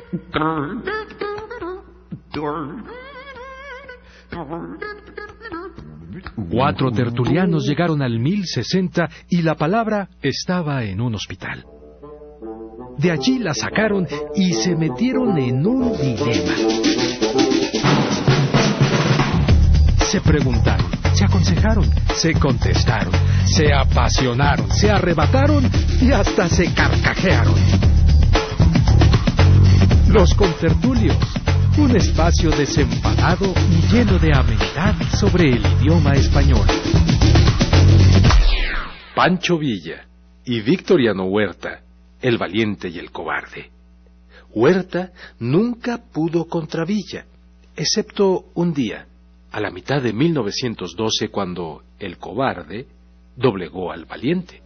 Cuatro tertulianos llegaron al 1060 y la palabra estaba en un hospital. De allí la sacaron y se metieron en un dilema. Se preguntaron, se aconsejaron, se contestaron, se apasionaron, se arrebataron y hasta se carcajearon. Los contertulios, un espacio desenfadado y lleno de amenidad sobre el idioma español. Pancho Villa y Victoriano Huerta, el valiente y el cobarde. Huerta nunca pudo contra Villa, excepto un día, a la mitad de 1912, cuando el cobarde doblegó al valiente.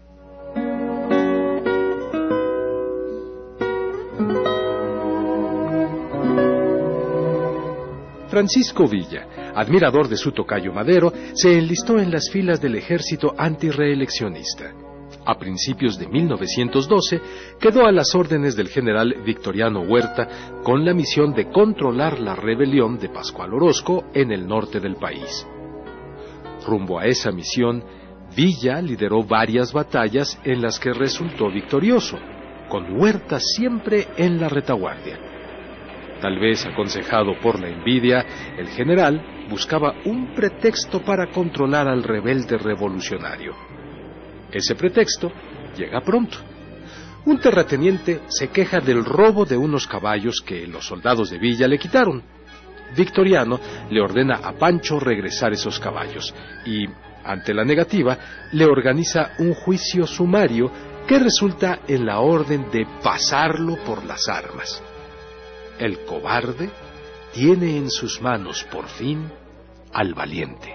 Francisco Villa, admirador de su tocayo Madero, se enlistó en las filas del ejército antirreeleccionista. A principios de 1912, quedó a las órdenes del general Victoriano Huerta con la misión de controlar la rebelión de Pascual Orozco en el norte del país. Rumbo a esa misión, Villa lideró varias batallas en las que resultó victorioso, con Huerta siempre en la retaguardia. Tal vez aconsejado por la envidia, el general buscaba un pretexto para controlar al rebelde revolucionario. Ese pretexto llega pronto. Un terrateniente se queja del robo de unos caballos que los soldados de Villa le quitaron. Victoriano le ordena a Pancho regresar esos caballos y, ante la negativa, le organiza un juicio sumario que resulta en la orden de pasarlo por las armas. El cobarde tiene en sus manos, por fin, al valiente.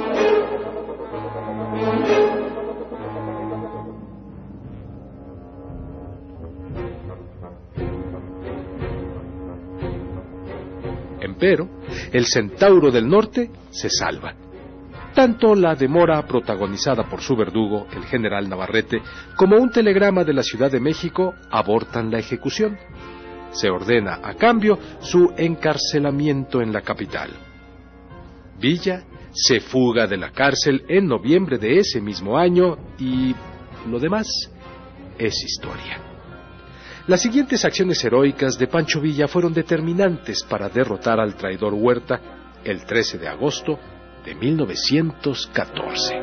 Empero, el Centauro del Norte se salva. Tanto la demora protagonizada por su verdugo, el general Navarrete, como un telegrama de la Ciudad de México abortan la ejecución. Se ordena, a cambio, su encarcelamiento en la capital. Villa se fuga de la cárcel en noviembre de ese mismo año y lo demás es historia. Las siguientes acciones heroicas de Pancho Villa fueron determinantes para derrotar al traidor Huerta el 13 de agosto de 1914.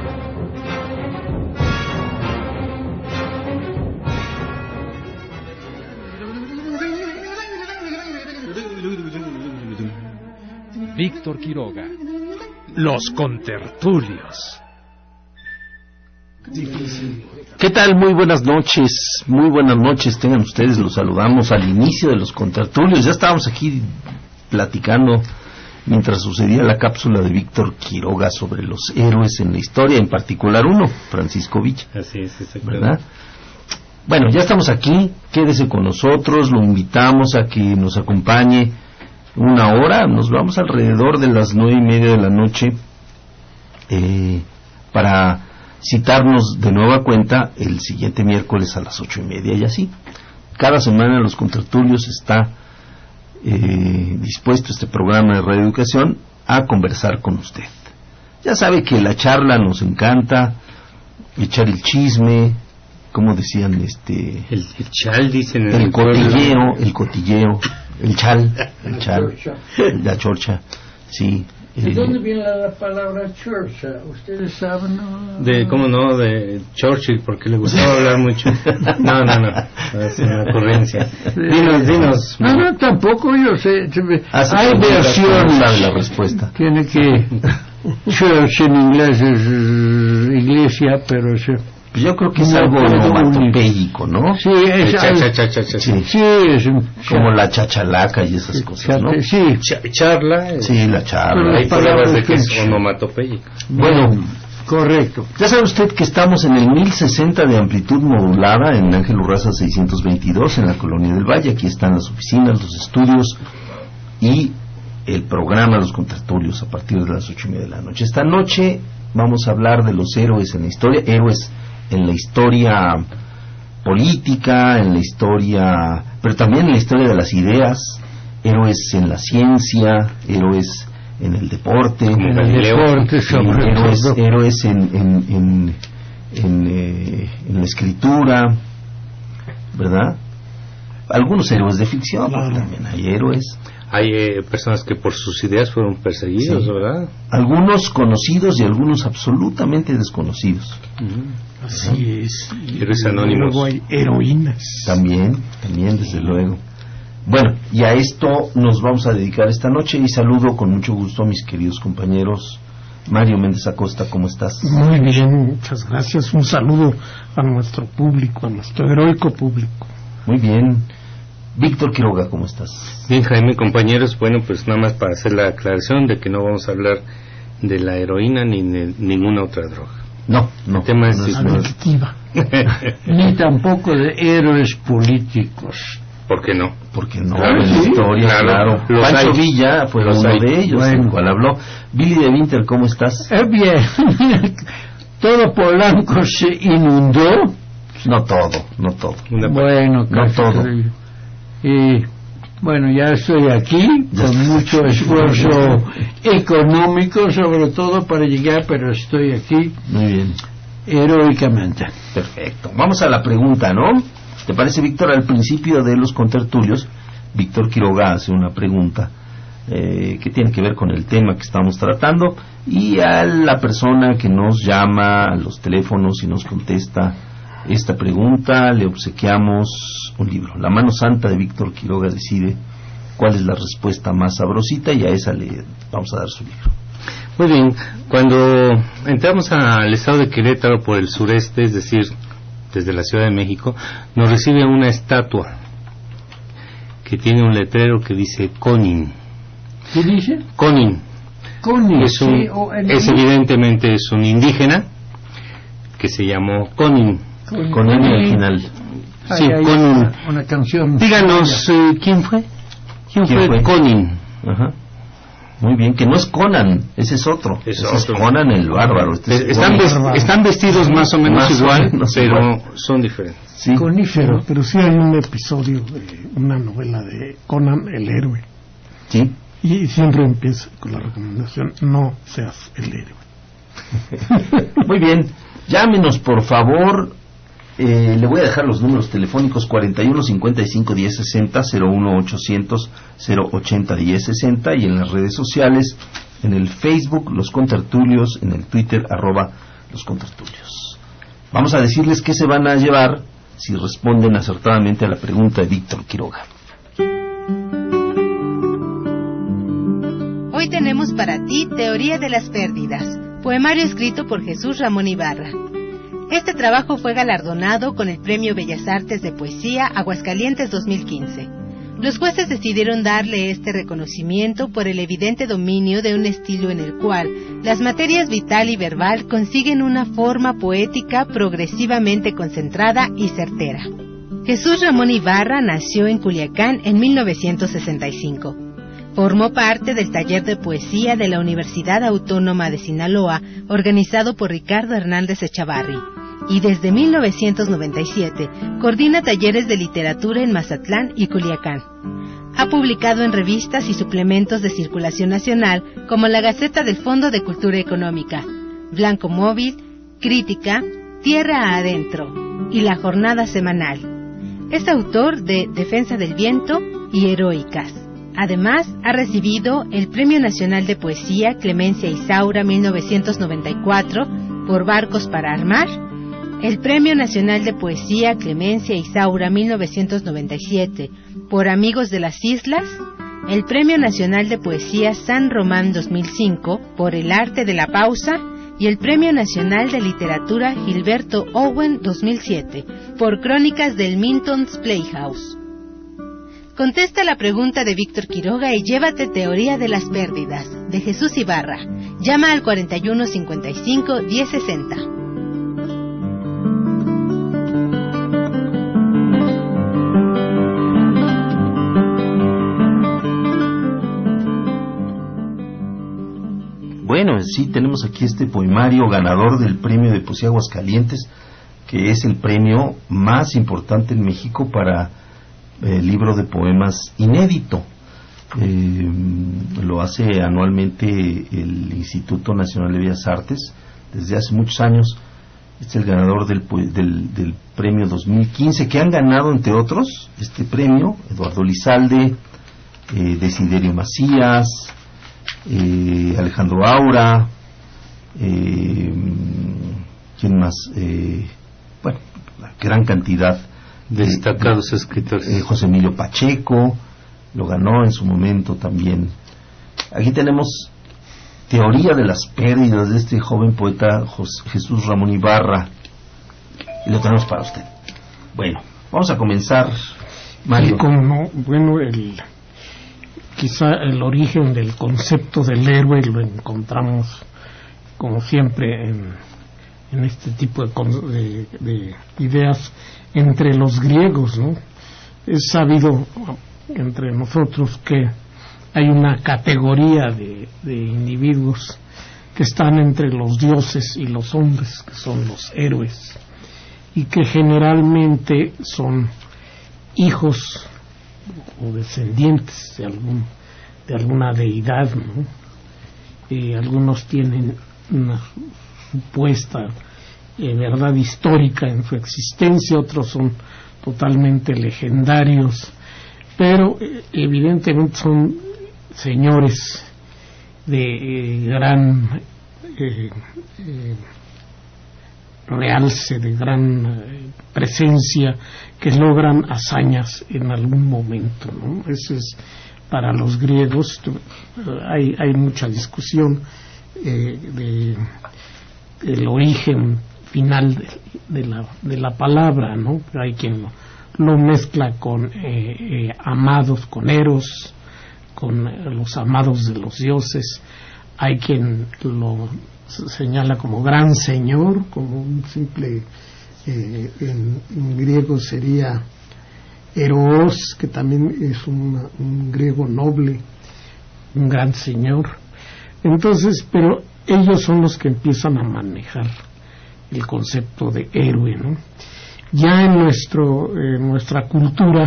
Víctor Quiroga, Los Contertulios. ¿Qué tal? Muy buenas noches, tengan ustedes, los saludamos al inicio de Los Contertulios. Ya estábamos aquí platicando mientras sucedía la cápsula de Víctor Quiroga sobre los héroes en la historia, en particular uno, Francisco Villa. Así es, ¿verdad? Bueno, ya estamos aquí, quédese con nosotros, lo invitamos a que nos acompañe una hora, nos vamos alrededor de las 9:30 de la noche para citarnos de nueva cuenta el siguiente miércoles a las 8:30 y así. Cada semana Los Contertulios está dispuesto este programa de radioeducación a conversar con usted. Ya sabe que la charla nos encanta, echar el chisme, como decían, el chal, dicen en el cotilleo, el chal, la chorcha, sí. ¿De dónde viene la palabra chorcha? ¿Ustedes saben? ¿No? ¿Cómo no? De Churchill, porque le gustaba hablar mucho. No, es una ocurrencia. Dinos. No, tampoco yo sé. Hay versión de la respuesta. Tiene que... Church en inglés es iglesia, pero... Pues yo creo que es algo onomatopéyico, ¿no? Sí, es es como la chachalaca y esas cosas, ¿no? Sí, charla. Sí, la charla. Hay palabras de que es onomatopéyico. Bueno, correcto. Ya sabe usted que estamos en el 1060 de amplitud modulada en Ángel Urraza 622 en la Colonia del Valle. Aquí están las oficinas, los estudios y el programa Los Contertulios a partir de las 8:30 de la noche. Esta noche vamos a hablar de los héroes en la historia, héroes en la historia política, en la historia pero también en la historia de las ideas, héroes en la ciencia, héroes en el deporte, héroes en la escritura, ¿verdad? Algunos héroes de ficción, porque también hay héroes. Hay personas que por sus ideas fueron perseguidos, sí, ¿verdad? Algunos conocidos y algunos absolutamente desconocidos. Así es. Héroes anónimos. Luego hay heroínas. También, desde luego. Bueno, y a esto nos vamos a dedicar esta noche, y saludo con mucho gusto a mis queridos compañeros. Mario Méndez Acosta, ¿cómo estás? Muy bien, muchas gracias. Un saludo a nuestro público, a nuestro heroico público. Muy bien. Víctor Quiroga, ¿cómo estás? Bien, Jaime, compañeros. Bueno, pues nada más para hacer la aclaración de que no vamos a hablar de la heroína ni de ninguna otra droga. No. El tema es adictiva. Ni tampoco de héroes políticos. ¿Por qué no? Porque no, claro, en la historia, claro. Pancho Villa fue uno de ellos, el cual habló. Billy de Winter, ¿cómo estás? Bien. Todo Polanco se inundó. No todo. Bueno, no todo. Y bueno, ya estoy aquí con mucho esfuerzo económico, sobre todo para llegar, pero estoy aquí. Muy bien. Heroicamente. Perfecto. Vamos a la pregunta, ¿no? ¿Te parece, Víctor? Al principio de los contertulios, Víctor Quiroga hace una pregunta que tiene que ver con el tema que estamos tratando, y a la persona que nos llama a los teléfonos y nos contesta esta pregunta le obsequiamos un libro. La mano santa de Víctor Quiroga decide cuál es la respuesta más sabrosita, y a esa le vamos a dar su libro. Muy bien. Cuando entramos al estado de Querétaro por el sureste, es decir, desde la Ciudad de México, nos recibe una estatua que tiene un letrero que dice Conin. ¿Qué dice? Conin. Es evidentemente es un indígena que se llamó Conin. Conin al final. Sí, Conin. Una canción. Díganos, ¿quién fue? ¿Quién fue Conin? Ajá. Muy bien, que no es Conan, ese es otro. Ese es Conan el bárbaro. Están vestidos más o menos igual, pero son diferentes. Sí. Conífero, pero sí hay un episodio de una novela de Conan el héroe. Sí. Y siempre empieza con la recomendación: no seas el héroe. Muy bien, llámenos por favor. Le voy a dejar los números telefónicos: 41 55 10 60, 01 800 080 10 60, y en las redes sociales, en el Facebook Los Contertulios, en el Twitter @Los Contertulios. Vamos a decirles qué se van a llevar si responden acertadamente a la pregunta de Víctor Quiroga. Hoy tenemos para ti Teoría de las Pérdidas, poemario escrito por Jesús Ramón Ibarra. Este trabajo fue galardonado con el Premio Bellas Artes de Poesía Aguascalientes 2015. Los jueces decidieron darle este reconocimiento por el evidente dominio de un estilo en el cual las materias vital y verbal consiguen una forma poética progresivamente concentrada y certera. Jesús Ramón Ibarra nació en Culiacán en 1965. Formó parte del taller de poesía de la Universidad Autónoma de Sinaloa, organizado por Ricardo Hernández Echavarri, y desde 1997 coordina talleres de literatura en Mazatlán y Culiacán. Ha publicado en revistas y suplementos de circulación nacional como la Gaceta del Fondo de Cultura Económica, Blanco Móvil, Crítica, Tierra Adentro y La Jornada Semanal. Es autor de Defensa del Viento y Heroicas. Además, ha recibido el Premio Nacional de Poesía Clemencia Isaura 1994 por Barcos para Armar, el Premio Nacional de Poesía Clemencia Isaura 1997 por Amigos de las Islas, el Premio Nacional de Poesía San Román 2005 por El Arte de la Pausa y el Premio Nacional de Literatura Gilberto Owen 2007 por Crónicas del Minton's Playhouse. Contesta la pregunta de Víctor Quiroga y llévate Teoría de las Pérdidas, de Jesús Ibarra. Llama al 41 55 10 60. Bueno, sí, tenemos aquí este poemario ganador del Premio de Poesía Aguascalientes, que es el premio más importante en México para libro de poemas inédito. Lo hace anualmente el Instituto Nacional de Bellas Artes desde hace muchos años. Es el ganador del premio 2015, que han ganado, entre otros, este premio Eduardo Lizalde, Desiderio Macías, Alejandro Aura, ¿quién más? Bueno, la gran cantidad de destacados escritores. José Emilio Pacheco lo ganó en su momento también. Aquí tenemos Teoría de las pérdidas de este joven poeta Jesús Ramón Ibarra, y lo tenemos para usted. Bueno, vamos a comenzar, Mario. Bueno, quizá el origen del concepto del héroe lo encontramos, como siempre, en este tipo de ideas entre los griegos, ¿no? Es sabido entre nosotros que hay una categoría de individuos que están entre los dioses y los hombres, que son los héroes, y que generalmente son hijos o descendientes de alguna deidad, ¿no? Algunos tienen una supuesta verdad histórica en su existencia, otros son totalmente legendarios, pero evidentemente son señores de gran realce, de gran presencia, que logran hazañas en algún momento, ¿no? Eso es para los griegos. Hay mucha discusión del origen final de la palabra, ¿no? Hay quien lo mezcla con amados, con Eros, con los amados de los dioses. Hay quien lo señala como gran señor, como un simple, en griego sería Eros, que también es un griego noble, un gran señor. Entonces, pero ellos son los que empiezan a manejar el concepto de héroe, ¿no? Ya en nuestra cultura,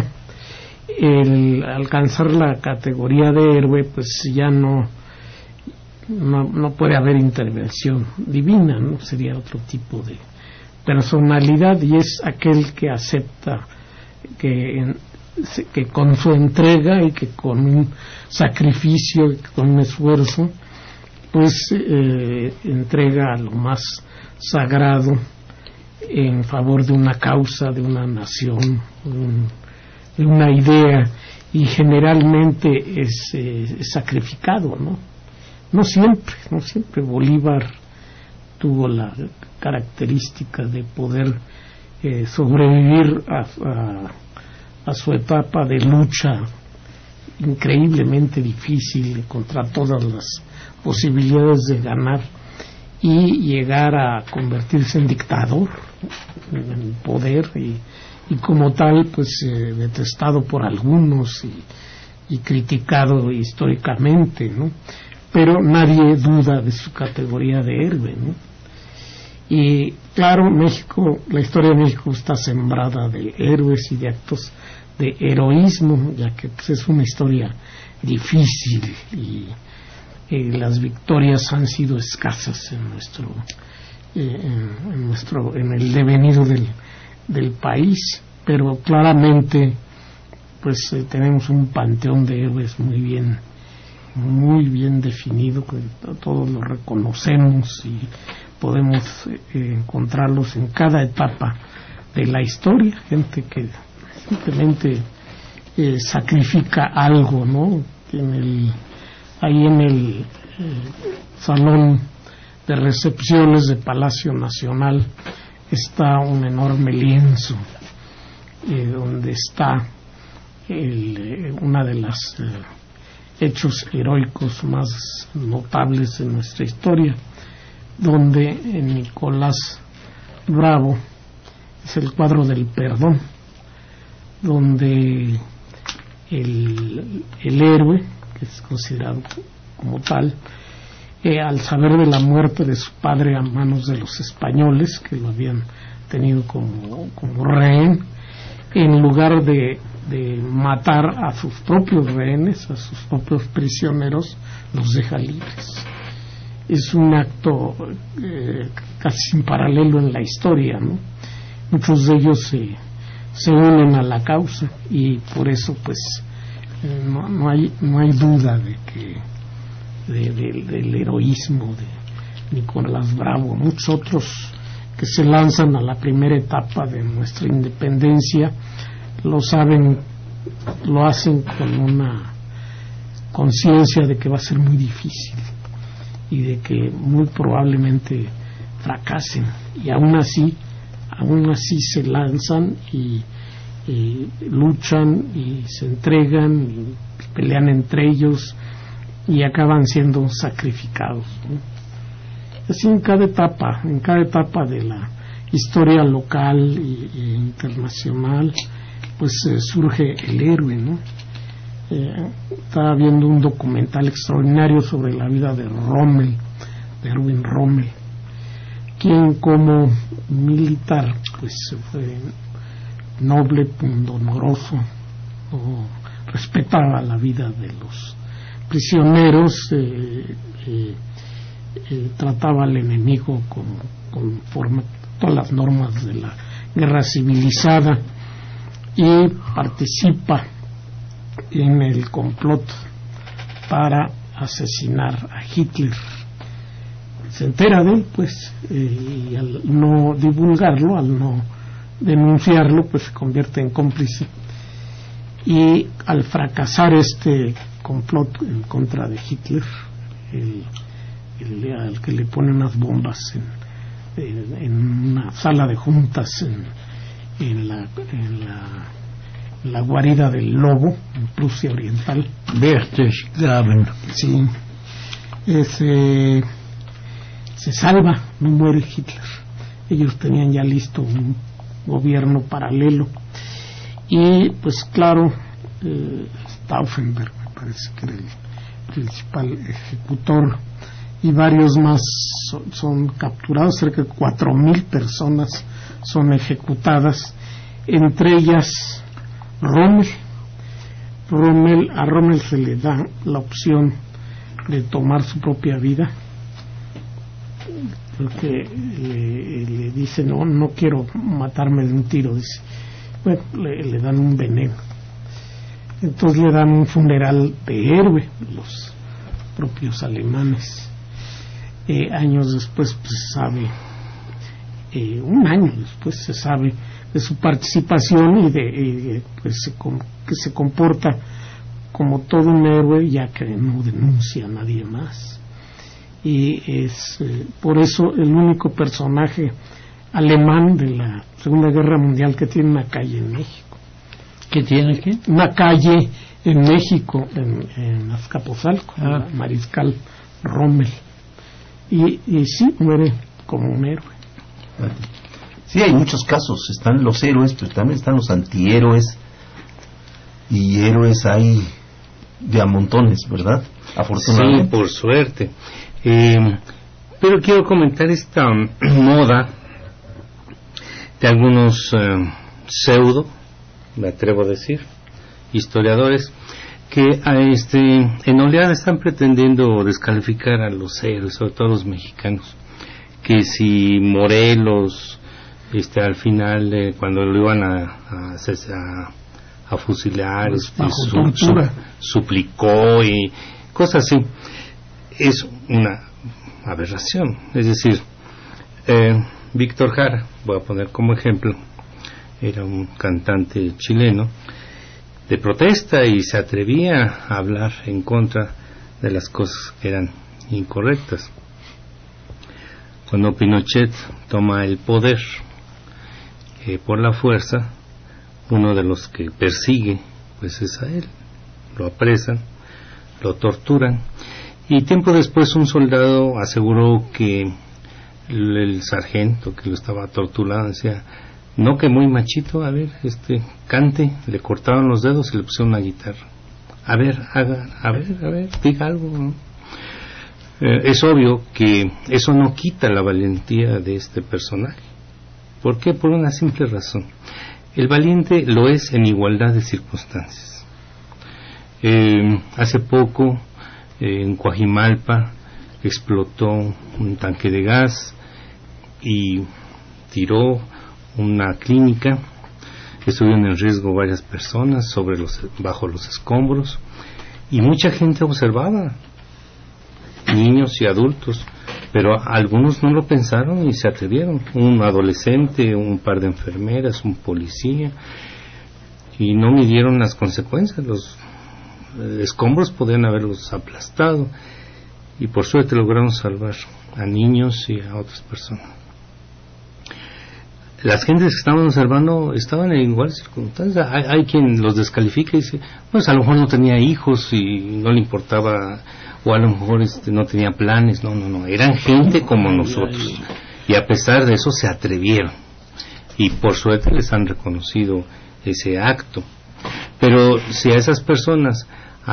el alcanzar la categoría de héroe, pues ya no puede haber intervención divina, ¿no? Sería otro tipo de personalidad, y es aquel que acepta que con su entrega y que con un sacrificio y con un esfuerzo, pues entrega lo más sagrado en favor de una causa, de una nación, de una idea, y generalmente es sacrificado, ¿no? No siempre Bolívar tuvo la característica de poder sobrevivir a su etapa de lucha increíblemente difícil contra todas las posibilidades de ganar y llegar a convertirse en dictador, en poder, y como tal pues detestado por algunos y criticado históricamente, ¿no? Pero nadie duda de su categoría de héroe, ¿no? Y claro, México, la historia de México está sembrada de héroes y de actos de heroísmo, ya que pues, es una historia difícil y las victorias han sido escasas en el devenir del país, pero claramente pues tenemos un panteón de héroes muy bien definido, que todos lo reconocemos y podemos encontrarlos en cada etapa de la historia, gente que simplemente sacrifica algo, ¿no? Ahí en el salón de recepciones de Palacio Nacional está un enorme lienzo donde está una de las hechos heroicos más notables de nuestra historia, donde Nicolás Bravo es el cuadro del perdón, donde el héroe, que es considerado como tal, al saber de la muerte de su padre a manos de los españoles, que lo habían tenido como rehén, en lugar de de matar a sus propios rehenes, a sus propios prisioneros, los deja libres. Es un acto casi sin paralelo en la historia, ¿no? Muchos de ellos se unen a la causa, y por eso pues no hay duda de que del heroísmo de Nicolás Bravo. Muchos otros que se lanzan a la primera etapa de nuestra independencia lo saben, lo hacen con una conciencia de que va a ser muy difícil y de que muy probablemente fracasen, y aún así se lanzan y luchan y se entregan y pelean entre ellos y acaban siendo sacrificados, ¿no? Así en cada etapa de la historia local e internacional, pues surge el héroe, ¿no? Estaba viendo un documental extraordinario sobre la vida de Rommel, de Erwin Rommel, quien como militar pues fue noble, pundonoroso, respetaba la vida de los prisioneros, trataba al enemigo conforme todas las normas de la guerra civilizada, y participa en el complot para asesinar a Hitler. Se entera de él, pues, y al no divulgarlo, al no denunciarlo, pues se convierte en cómplice, y al fracasar este complot en contra de Hitler, al que le pone unas bombas en una sala de juntas en la guarida del lobo en Prusia Oriental. Berchtesgaden. Sí. Se salva, no muere Hitler. Ellos tenían ya listo un gobierno paralelo, y pues claro, Stauffenberg me parece que era el principal ejecutor, y varios más son capturados. Cerca de 4,000 personas son ejecutadas, entre ellas Rommel. A Rommel se le da la opción de tomar su propia vida, porque le dice no quiero matarme de un tiro, dice. Bueno, le dan un veneno, entonces le dan un funeral de héroe los propios alemanes. Años después pues, se sabe, un año después se sabe de su participación y de pues, que se comporta como todo un héroe, ya que no denuncia a nadie más, y es por eso el único personaje alemán de la Segunda Guerra Mundial que tiene una calle en México. ¿Qué tiene qué? Una calle en México, en Azcapotzalco, Mariscal Rommel, y sí, muere como un héroe. Sí, hay muchos casos. Están los héroes, pero también están los antihéroes, y héroes hay de a montones, ¿verdad? Afortunadamente. Sí, por suerte. Pero quiero comentar esta moda de algunos pseudo, me atrevo a decir, historiadores, que en oleada están pretendiendo descalificar a los héroes, sobre todo los mexicanos, que si Morelos al final cuando lo iban a fusilar suplicó y cosas así. Es una aberración. Es decir, Víctor Jara, voy a poner como ejemplo, era un cantante chileno de protesta y se atrevía a hablar en contra de las cosas que eran incorrectas. Cuando Pinochet toma el poder por la fuerza, uno de los que persigue pues es a él, lo apresan, lo torturan, y tiempo después un soldado aseguró que el sargento que lo estaba torturando decía: no, que muy machito, a ver, cante. Le cortaron los dedos y le pusieron una guitarra. A ver, diga algo, ¿no? Es obvio que eso no quita la valentía de este personaje. ¿Por qué? Por una simple razón. El valiente lo es en igualdad de circunstancias. Hace poco, en Coajimalpa, explotó un tanque de gas y tiró una clínica. Estuvieron en riesgo varias personas bajo los escombros, y mucha gente observaba, niños y adultos, pero algunos no lo pensaron y se atrevieron. Un adolescente, un par de enfermeras, un policía, y no midieron las consecuencias. Los escombros podían haberlos aplastado, y por suerte lograron salvar a niños y a otras personas. Las gentes que estaban observando estaban en igual circunstancia. Hay quien los descalifica y dice, pues a lo mejor no tenía hijos y no le importaba, o a lo mejor no tenía planes. No, eran gente como nosotros, y a pesar de eso se atrevieron, y por suerte les han reconocido ese acto. Pero si a esas personas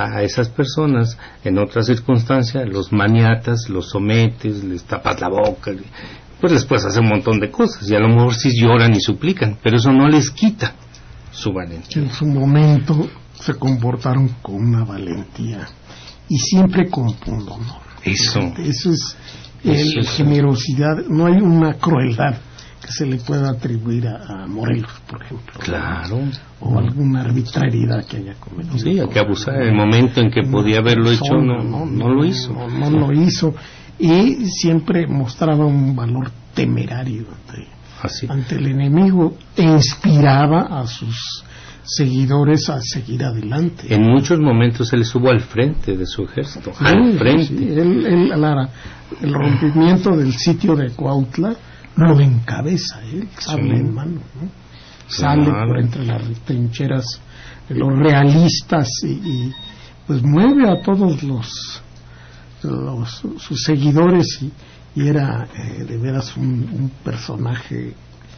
en otras circunstancias los maniatas, los sometes, les tapas la boca, pues les puedes hacer un montón de cosas, y a lo mejor sí lloran y suplican, pero eso no les quita su valentía. En su momento se comportaron con una valentía y siempre con pundonor. Eso es generosidad. No hay una crueldad que se le pueda atribuir a Morelos, por ejemplo. Claro. O alguna arbitrariedad que haya cometido. Sí, hay que abusar. En el momento en que podía haberlo hecho, no lo hizo. No lo hizo. Y siempre mostraba un valor temerario ante el enemigo, e inspiraba a sus seguidores a seguir adelante. En muchos momentos él estuvo al frente de su ejército, al frente. Sí, el rompimiento del sitio de Cuautla lo encabeza, sable en mano, ¿no? Sale por entre las trincheras de los realistas y pues mueve a todos sus seguidores, y era de veras un personaje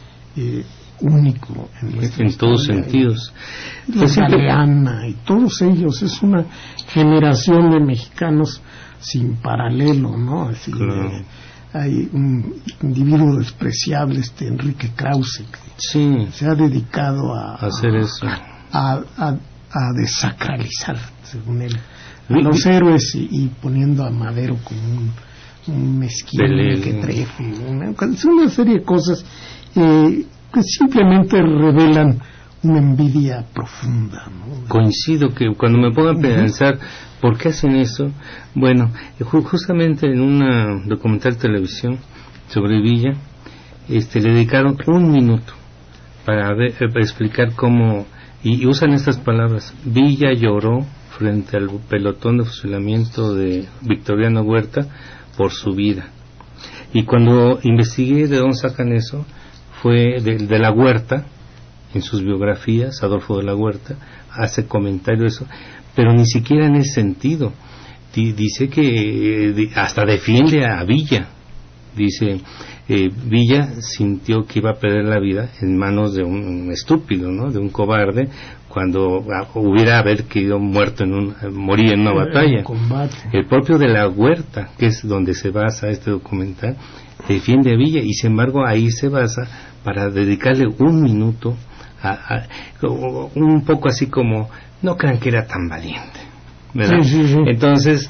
único en todos sentidos. Galeana y todos ellos, es una generación de mexicanos sin paralelo, ¿no? Así, claro. Hay un individuo despreciable, Enrique Krause, que se ha dedicado a hacer eso, a desacralizar, según él, a los héroes, y poniendo a Madero como un mezquino que trefe, una serie de cosas que simplemente revelan una envidia profunda, ¿no? Coincido que cuando me pongo a pensar por qué hacen eso, bueno, justamente en un documental de televisión sobre Villa, le dedicaron 1 minuto para explicar cómo, y usan estas palabras: Villa lloró frente al pelotón de fusilamiento de Victoriano Huerta por su vida. Y cuando investigué de dónde sacan eso, fue de la Huerta. En sus biografías, Adolfo de la Huerta hace comentario de eso, pero ni siquiera en ese sentido. Dice que hasta defiende a Villa. Dice, Villa sintió que iba a perder la vida en manos de un estúpido, ¿no? De un cobarde, cuando hubiera querido morir en una batalla. El propio de la Huerta, que es donde se basa este documental, defiende a Villa, y sin embargo ahí se basa para dedicarle 1 minuto un poco así como, no crean que era tan valiente, ¿verdad? Sí. Entonces,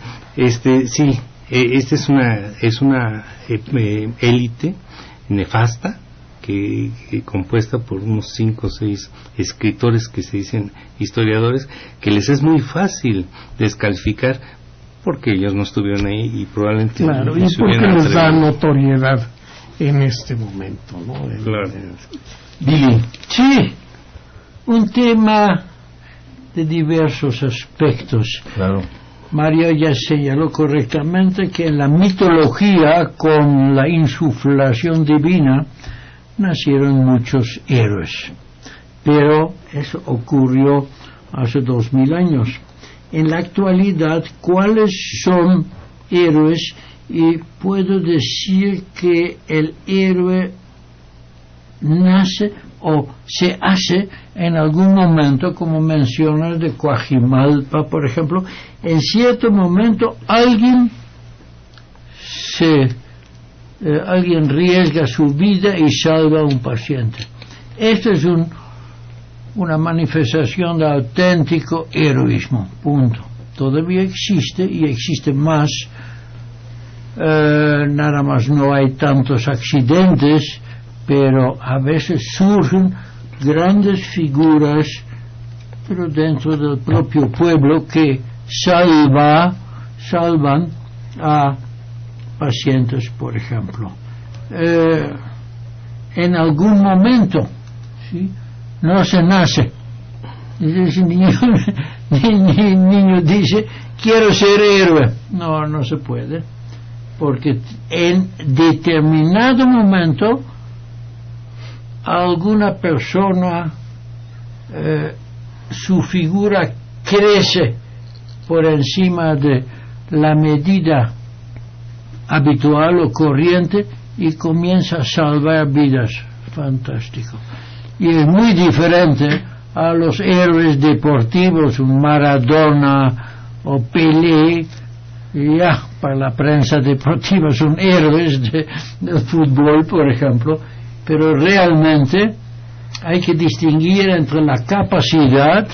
esta es una élite nefasta que compuesta por unos 5 o 6 escritores que se dicen historiadores, que les es muy fácil descalificar porque ellos no estuvieron ahí y probablemente claro, y porque les da notoriedad en este momento, ¿no? Claro. Billy. Sí, un tema de diversos aspectos. Claro. Mario ya señaló correctamente que en la mitología, con la insuflación divina, nacieron muchos héroes, pero eso ocurrió hace 2000 años. En la actualidad, ¿cuáles son héroes? Y puedo decir que el héroe nace o se hace en algún momento, como mencionas de Coajimalpa, por ejemplo. En cierto momento alguien riesga su vida y salva a un paciente. Este es un una manifestación de auténtico heroísmo, punto. Todavía existe y existe más, nada más no hay tantos accidentes, pero a veces surgen grandes figuras, pero dentro del propio pueblo, que salvan a pacientes, por ejemplo. En algún momento, ¿sí?, no se nace. El niño dice, quiero ser héroe. No se puede, porque en determinado momento alguna persona, su figura crece por encima de la medida habitual o corriente y comienza a salvar vidas. Fantástico. Y es muy diferente a los héroes deportivos, un Maradona o Pelé. Ya, para la prensa deportiva son héroes del fútbol, por ejemplo, pero realmente hay que distinguir entre la capacidad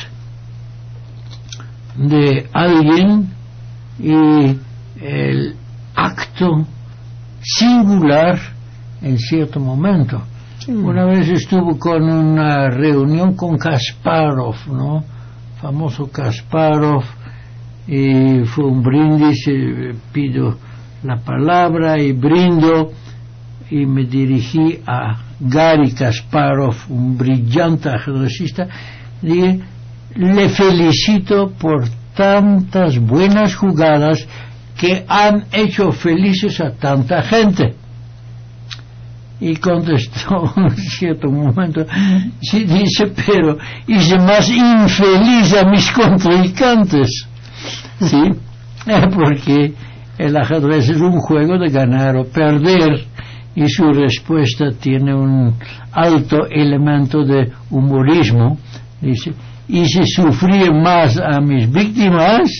de alguien y el acto singular en cierto momento. Una vez estuvo con una reunión con Kasparov, ¿no? Famoso Kasparov, y fue un brindis, pido la palabra y brindo, y me dirigí a Garry Kasparov, un brillante ajedrecista, y le felicito por tantas buenas jugadas que han hecho felices a tanta gente. Y contestó en cierto momento, sí, dice, pero hice más infeliz a mis contrincantes, ¿sí? Porque el ajedrez es un juego de ganar o perder, y su respuesta tiene un alto elemento de humorismo. Dice, hice sufrir más a mis víctimas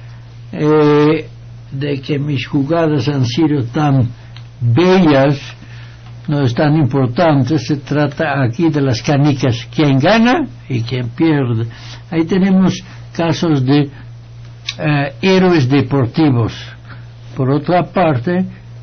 de que mis jugadas han sido tan bellas. No es tan importante, se trata aquí de las canicas, quién gana y quién pierde. Ahí tenemos casos de héroes deportivos. Por otra parte,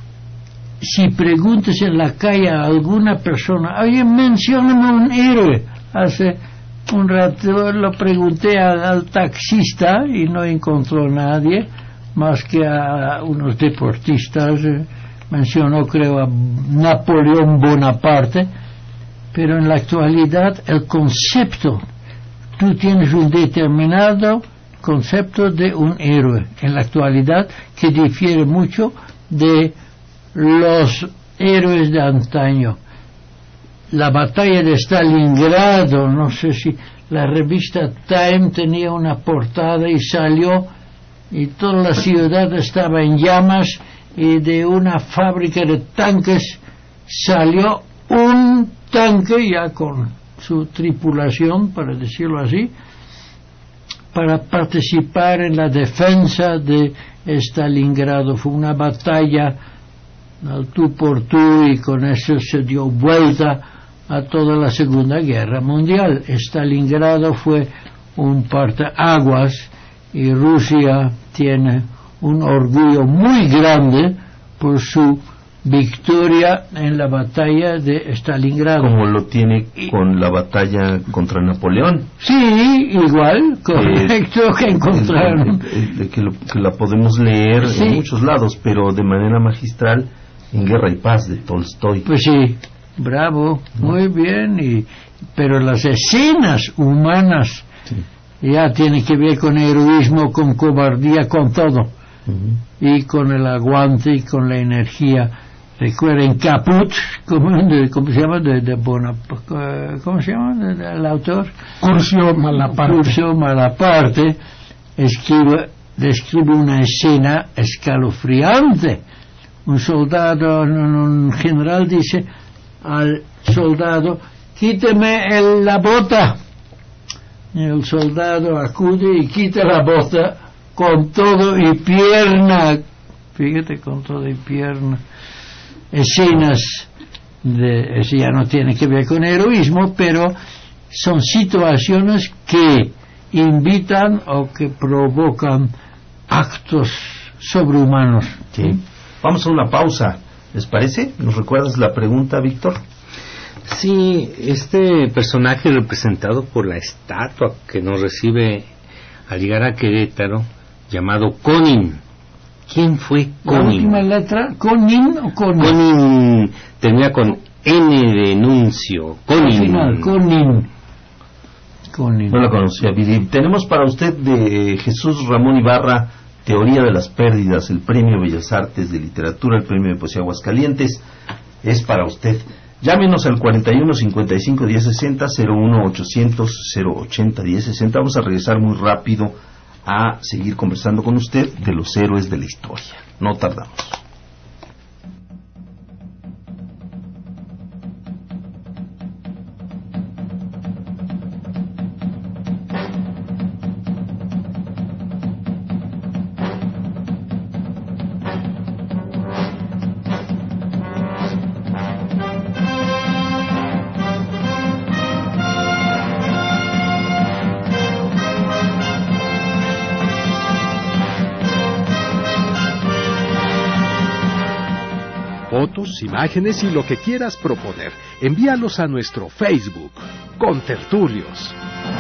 si preguntas en la calle a alguna persona, oye, mencióname un héroe. Hace un rato lo pregunté al taxista y no encontró a nadie más que a unos deportistas. Mencionó, creo, a Napoleón Bonaparte, pero en la actualidad el concepto, tú tienes un determinado concepto de un héroe en la actualidad que difiere mucho de los héroes de antaño. La batalla de Stalingrado, no sé si la revista Time tenía una portada y salió y toda la ciudad estaba en llamas, y de una fábrica de tanques salió un tanque ya con su tripulación, para decirlo así, para participar en la defensa de Stalingrado. Fue una batalla al tú por tú, y con eso se dio vuelta a toda la Segunda Guerra Mundial. Stalingrado fue un parteaguas, y Rusia tiene un orgullo muy grande por su victoria en la batalla de Stalingrado. Como lo tiene con la batalla contra Napoleón. Sí, igual, correcto, que encontraron. Que la podemos leer, sí, en muchos lados, pero de manera magistral en Guerra y Paz de Tolstoy. Pues sí, bravo, muy bien, pero las escenas humanas, sí, ya tienen que ver con heroísmo, con cobardía, con todo. Y con el aguante y con la energía. Recuerden Caput, ¿cómo se llama? ¿Cómo se llama el autor? Curcio Malaparte. Curcio Malaparte describe una escena escalofriante. Un soldado, un general dice al soldado, quíteme la bota. Y el soldado acude y quita la bota con todo y pierna. Fíjate, con todo y pierna. Escenas eso ya no tiene que ver con heroísmo, pero son situaciones que invitan o que provocan actos sobrehumanos. Sí. Vamos a una pausa, ¿les parece? ¿Nos recuerdas la pregunta, Víctor? Sí, este personaje representado por la estatua que nos recibe al llegar a Querétaro, llamado Conin. ¿Quién fue Conin? La última letra, ¿Conin o Conin? Conin termina con N de enuncio. Conin. Al final, Conin. No la conocía, Viri. Tenemos para usted de Jesús Ramón Ibarra, Teoría de las Pérdidas, el Premio Bellas Artes de Literatura, el Premio de Poesía Aguascalientes. Es para usted. Llámenos al 41 55 1060, 01 800 080 1060. Vamos a regresar muy rápido a seguir conversando con usted de los héroes de la historia. No tardamos. Fotos, imágenes y lo que quieras proponer, envíalos a nuestro Facebook, Contertulios.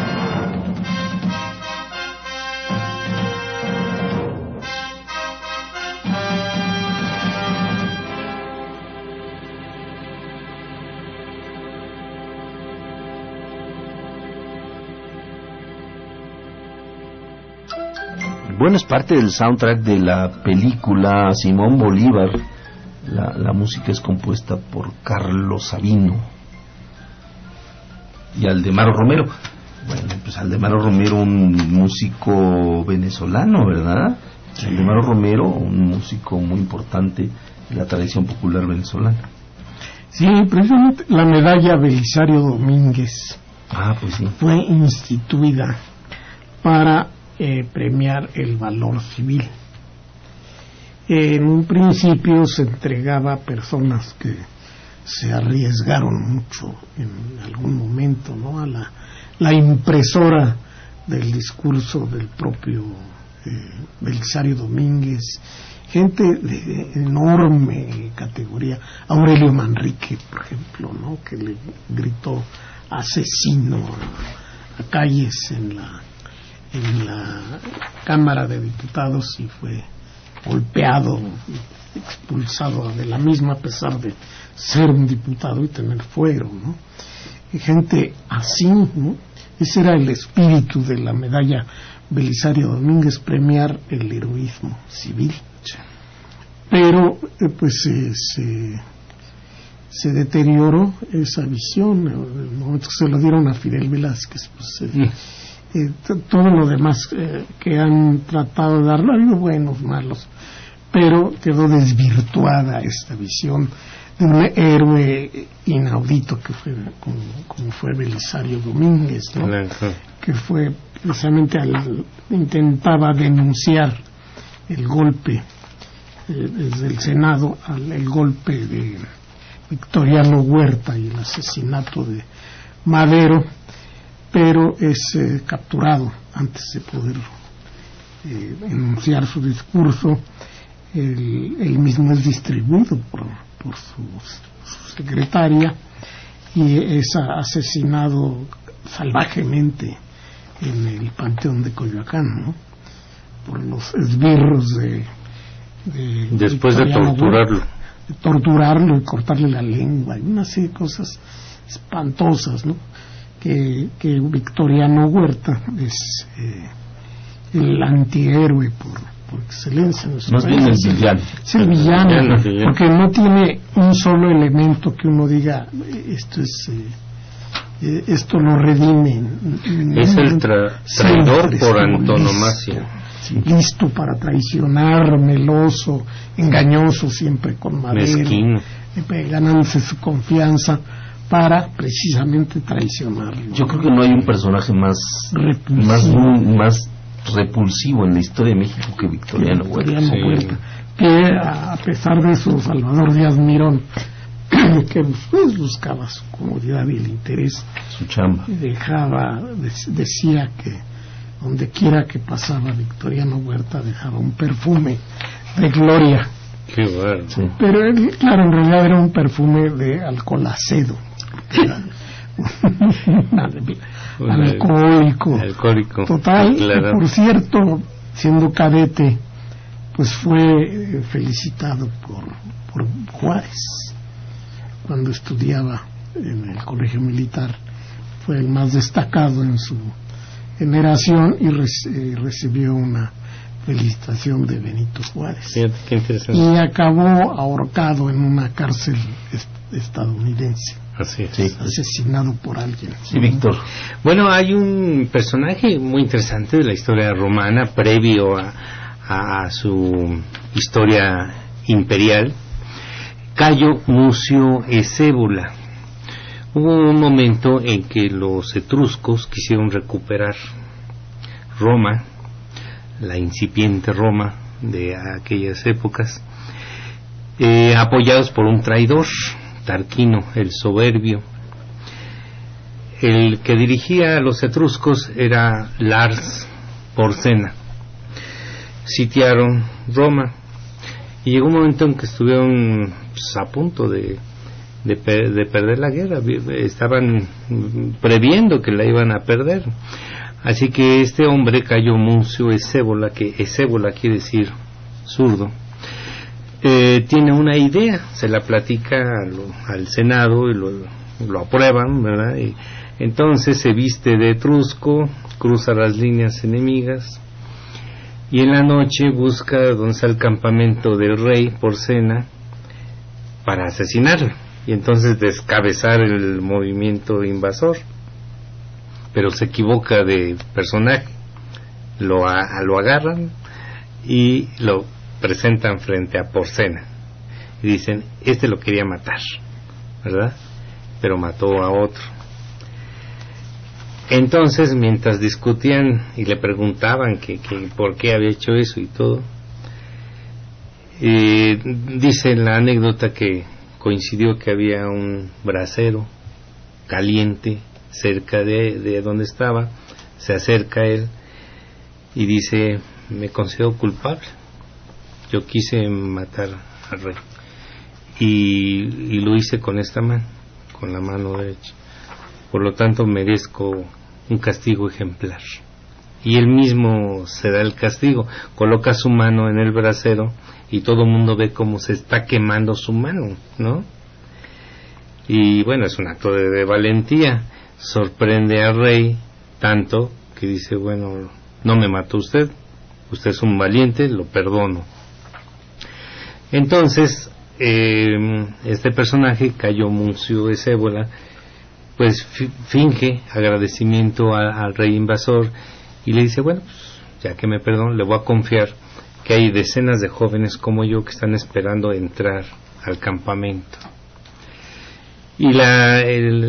Bueno, es parte del soundtrack de la película Simón Bolívar. La música es compuesta por Carlos Sabino y Aldemaro Romero. Bueno, pues Aldemaro Romero, un músico venezolano, ¿verdad? Sí. Aldemaro Romero, un músico muy importante de la tradición popular venezolana. Sí, precisamente la medalla Belisario Domínguez pues sí, fue instituida para premiar el valor civil. En un principio se entregaba a personas que se arriesgaron mucho en algún momento, ¿no? A la impresora del discurso del propio Belisario Domínguez, gente de enorme categoría. Aurelio Manrique, por ejemplo, ¿no? Que le gritó asesino a Calles en la Cámara de Diputados y fue golpeado, expulsado de la misma a pesar de ser un diputado y tener fuero, ¿no? Y gente así, ¿no? Ese era el espíritu de la medalla Belisario Domínguez, premiar el heroísmo civil. Pero pues se deterioró esa visión. En el momento que se lo dieron a Fidel Velázquez, pues todo lo demás que han tratado de darlo, hay buenos, malos, pero quedó desvirtuada esta visión de un héroe inaudito que fue como fue Belisario Domínguez, ¿no? Que fue precisamente intentaba denunciar el golpe desde el Senado, el golpe de Victoriano Huerta y el asesinato de Madero, pero es capturado antes de poder enunciar su discurso. Él mismo es distribuido por su secretaria y es asesinado salvajemente en el Panteón de Coyoacán, ¿no? Por los esbirros después de torturarlo y cortarle la lengua y una serie de cosas espantosas, ¿no? Que Victoriano Huerta es el antihéroe por excelencia. Más bien el villano. Es el villano, porque no tiene un solo elemento que uno diga esto lo redime. Es el traidor por antonomasia. Listo para traicionar, meloso, engañoso, siempre con Madero, ganándose su confianza para precisamente traicionarlo. Yo creo que no hay un personaje más repulsivo en la historia de México que Victoriano Huerta. Que a pesar de eso, Salvador Díaz Mirón que pues, buscaba su comodidad y el interés. Su chamba. Decía que donde quiera que pasaba Victoriano Huerta dejaba un perfume de gloria. Qué bueno. Sí. Pero claro, en realidad era un perfume de alcohol acedo. Alcohólico. Total, claro. Por cierto, siendo cadete, pues fue felicitado por Juárez cuando estudiaba en el colegio militar. Fue el más destacado en su generación y recibió una felicitación de Benito Juárez. Fíjate, qué interesante. Y acabó ahorcado en una cárcel estadounidense. Así es. Sí. Asesinado por alguien. Sí, Víctor. Bueno, hay un personaje muy interesante de la historia romana previo a su historia imperial, Cayo Mucio Escévola. Hubo un momento en que los etruscos quisieron recuperar Roma, la incipiente Roma de aquellas épocas, apoyados por un traidor, Tarquino el Soberbio. El que dirigía a los etruscos era Lars Porsena. Sitiaron Roma y llegó un momento en que estuvieron a punto de perder la guerra. Estaban previendo que la iban a perder. Así que este hombre, Cayo Mucio Escévola, que Escévola quiere decir zurdo, tiene una idea, se la platica al Senado y lo aprueban, ¿verdad? Y entonces se viste de etrusco, cruza las líneas enemigas y en la noche busca donde está el campamento del rey Porsena para asesinarlo y entonces descabezar el movimiento invasor. Pero se equivoca de personaje, lo agarran y lo presentan frente a Porsena y dicen, este lo quería matar, ¿verdad? Pero mató a otro. Entonces, mientras discutían y le preguntaban que por qué había hecho eso y todo, dice la anécdota que coincidió que había un brasero caliente cerca de donde estaba. Se acerca a él y dice, me considero culpable, yo quise matar al rey y lo hice con esta mano, con la mano derecha, por lo tanto merezco un castigo ejemplar. Y él mismo se da el castigo, coloca su mano en el brasero y todo el mundo ve cómo se está quemando su mano, ¿no? Y bueno, es un acto de valentía. Sorprende al rey tanto que dice, bueno, no me mató usted es un valiente, lo perdono. Entonces este personaje, Cayo Mucio Escévola, pues finge agradecimiento al rey invasor y le dice, bueno, pues, ya que me perdonó, le voy a confiar que hay decenas de jóvenes como yo que están esperando entrar al campamento. Y la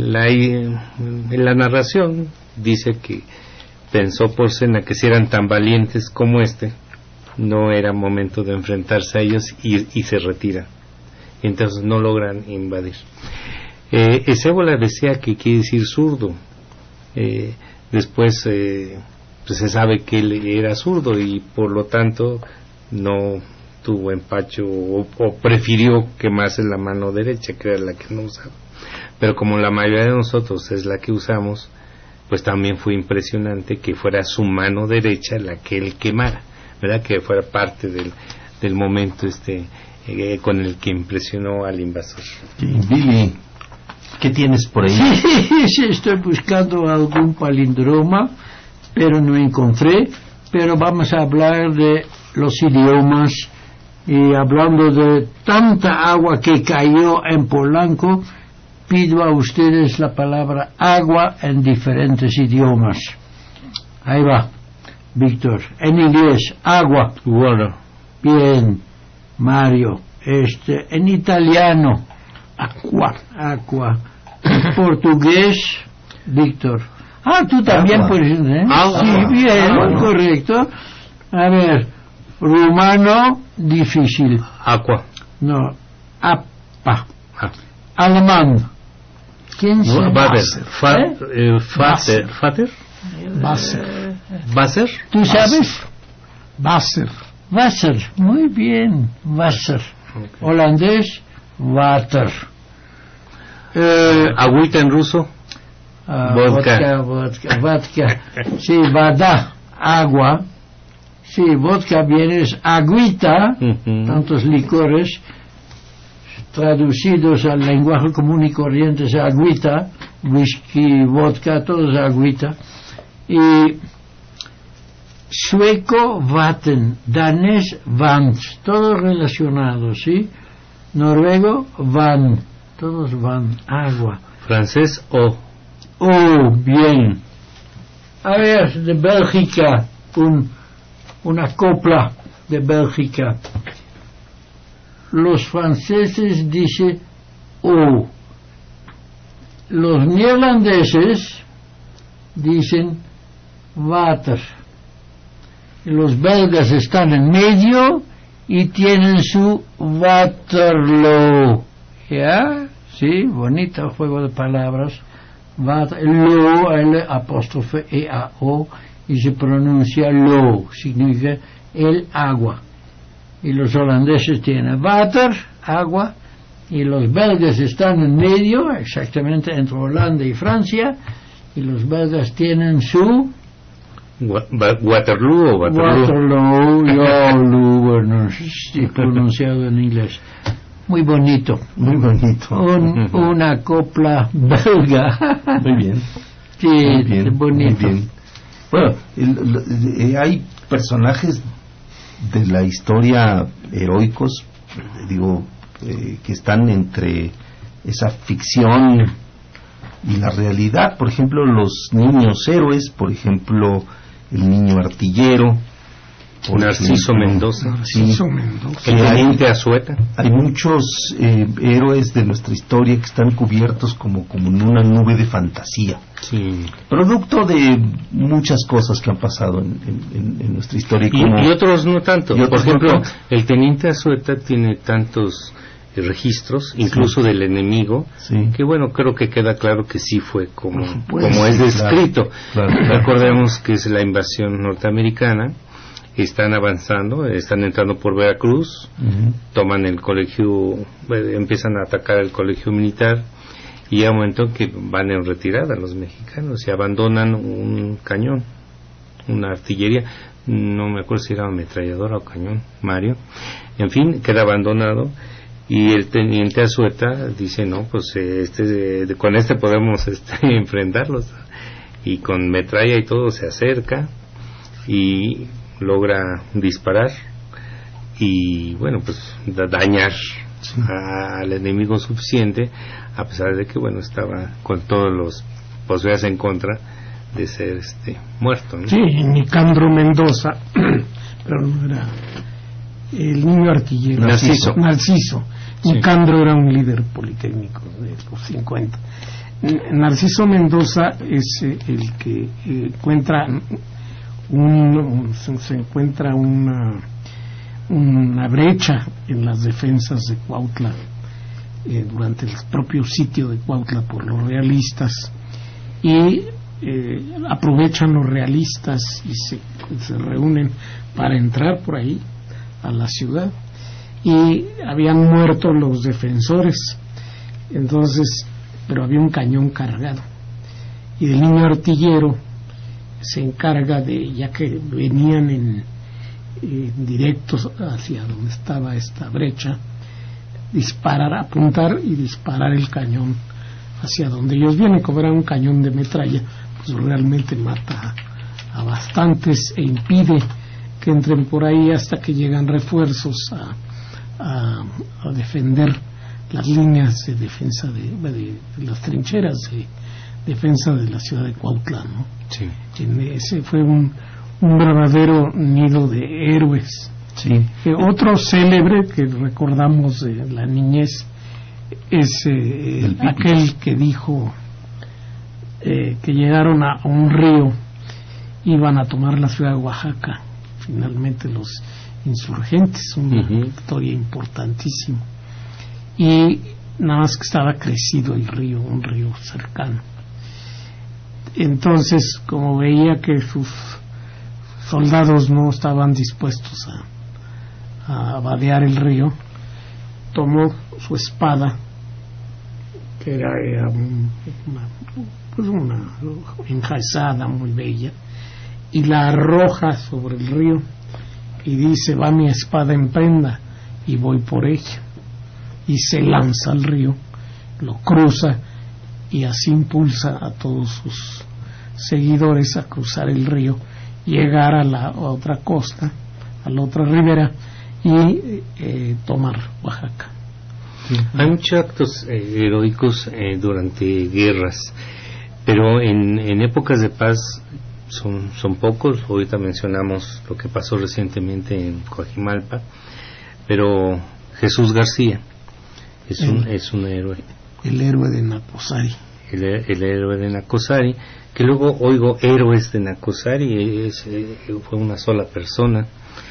narración dice que pensó Porsena que si eran tan valientes como no era momento de enfrentarse a ellos y se retira. Entonces no logran invadir. Escévola decía que quiere decir zurdo. Después pues se sabe que él era zurdo y por lo tanto no tuvo empacho o prefirió quemarse la mano derecha, que era la que no usaba. Pero como la mayoría de nosotros es la que usamos, pues también fue impresionante que fuera su mano derecha la que él quemara, ¿verdad? Que fuera parte del momento con el que impresionó al invasor. Sí, Billy, ¿qué tienes por ahí? Sí, estoy buscando algún palindroma, pero no encontré. Pero vamos a hablar de los idiomas. Y hablando de tanta agua que cayó en Polanco, pido a ustedes la palabra agua en diferentes idiomas. Ahí va, Víctor. En inglés, agua. Water. Bien, Mario. En italiano, aqua. En portugués, Víctor. Tú también agua. puedes, ¿eh? Agua. Sí, bien, Agua. correcto. A ver, rumano, difícil. Aqua. No, apa. alemán. ¿Quién se Wasser. ¿Tú sabes? Wasser. Muy bien. Wasser. Okay. Holandés, water. Agüita en ruso. Vodka. Sí, vada, agua. Sí, vodka viene es agüita, tantos licores traducidos al lenguaje común y corriente es agüita, whisky, vodka, todo es agüita. Y sueco, vatten, danés, vans, todos relacionados, ¿sí? Noruego, van, todos van, agua. Francés, eau. Oh, bien. A ver, de Bélgica, una copla de Bélgica. Los franceses dicen oh. Los neerlandeses dicen water. Y los belgas están en medio y tienen su Waterloo. ¿Ya? Sí, bonito juego de palabras. Waterloo, L apóstrofe E-A-O, y se pronuncia lo, significa el agua. Y los holandeses tienen water, agua, y los belgas están en medio, exactamente entre Holanda y Francia, y los belgas tienen su Waterloo o Waterloo, bueno, sí, pronunciado en inglés. Muy bonito. Una copla belga. Muy bien. Sí, muy bien, bonito. Muy bien. Bueno, hay personajes de la historia heroicos, que están entre esa ficción y la realidad. Por ejemplo, los niños héroes, por ejemplo, el niño artillero, Narciso Mendoza, el teniente Azueta. Hay muchos héroes de nuestra historia que están cubiertos como en una nube de fantasía, producto de muchas cosas que han pasado en nuestra historia y otros no tanto. Por ejemplo, el teniente Azueta tiene tantos registros, incluso del enemigo, que bueno, creo que queda claro que sí fue como es descrito. Claro. Recordemos que es la invasión norteamericana. Están avanzando, están entrando por Veracruz, toman el colegio, empiezan a atacar el colegio militar, y hay un momento que van en retirada los mexicanos y abandonan un cañón, una artillería, no me acuerdo si era ametralladora o cañón, Mario, en fin, queda abandonado, y el teniente Azueta dice, no, pues con este podemos enfrentarlos, y con metralla y todo se acerca, y logra disparar y bueno, pues dañar al enemigo suficiente, a pesar de que bueno, estaba con todos los posibilidades en contra de ser muerto, ¿no? Sí, Nicandro Mendoza pero no era el niño artillero, Narciso. Nicandro era un líder politécnico de los 50. Narciso Mendoza es el que encuentra se encuentra una brecha en las defensas de Cuautla durante el propio sitio de Cuautla por los realistas, y aprovechan los realistas y se reúnen para entrar por ahí a la ciudad, y habían muerto los defensores, entonces, pero había un cañón cargado, y el niño artillero se encarga de, ya que venían en directos hacia donde estaba esta brecha, apuntar y disparar el cañón hacia donde ellos vienen. Como era un cañón de metralla, pues realmente mata a bastantes e impide que entren por ahí hasta que llegan refuerzos a defender las líneas de defensa de las trincheras de defensa de la ciudad de Cuautla, ¿no? Sí. Ese fue un verdadero nido de héroes. Otro célebre que recordamos de la niñez es aquel que dijo que llegaron a un río, iban a tomar la ciudad de Oaxaca, finalmente los insurgentes, una victoria importantísima, y nada más que estaba crecido el río, un río cercano. Entonces, como veía que sus soldados no estaban dispuestos a vadear el río, tomó su espada, que era una enjaezada muy bella, y la arroja sobre el río y dice: va mi espada en prenda y voy por ella. Y se lanza al río, lo cruza y así impulsa a todos sus seguidores a cruzar el río, llegar a la otra costa, a la otra ribera y tomar Oaxaca. Hay muchos actos heroicos durante guerras, pero en épocas de paz son pocos. Ahorita mencionamos lo que pasó recientemente en Coajimalpa, pero Jesús García es un héroe. El héroe de Nacozari. El héroe de Nacozari, que luego oigo héroes de Nacozari, fue una sola persona.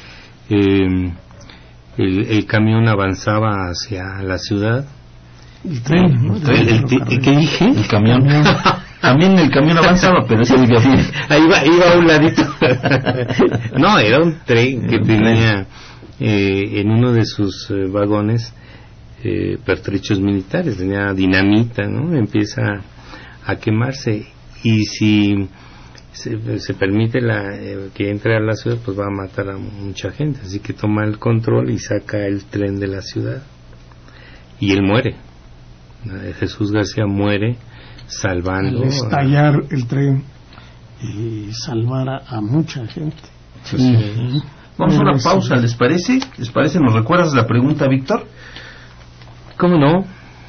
El camión avanzaba hacia la ciudad. El tren, ¿no? ¿Qué dije? El camión. También el camión avanzaba, pero ese iba bien. Iba a un ladito. No, era un tren que tenía en uno de sus vagones pertrechos militares, tenía dinamita, ¿no? Empieza a quemarse, y si se permite que entre a la ciudad, pues va a matar a mucha gente, así que toma el control y saca el tren de la ciudad, y él muere. Jesús García muere salvando, al estallar el tren y salvar a mucha gente. Vamos a una pausa, ¿les parece? ¿Nos recuerdas la pregunta, Víctor? ¿Cómo no?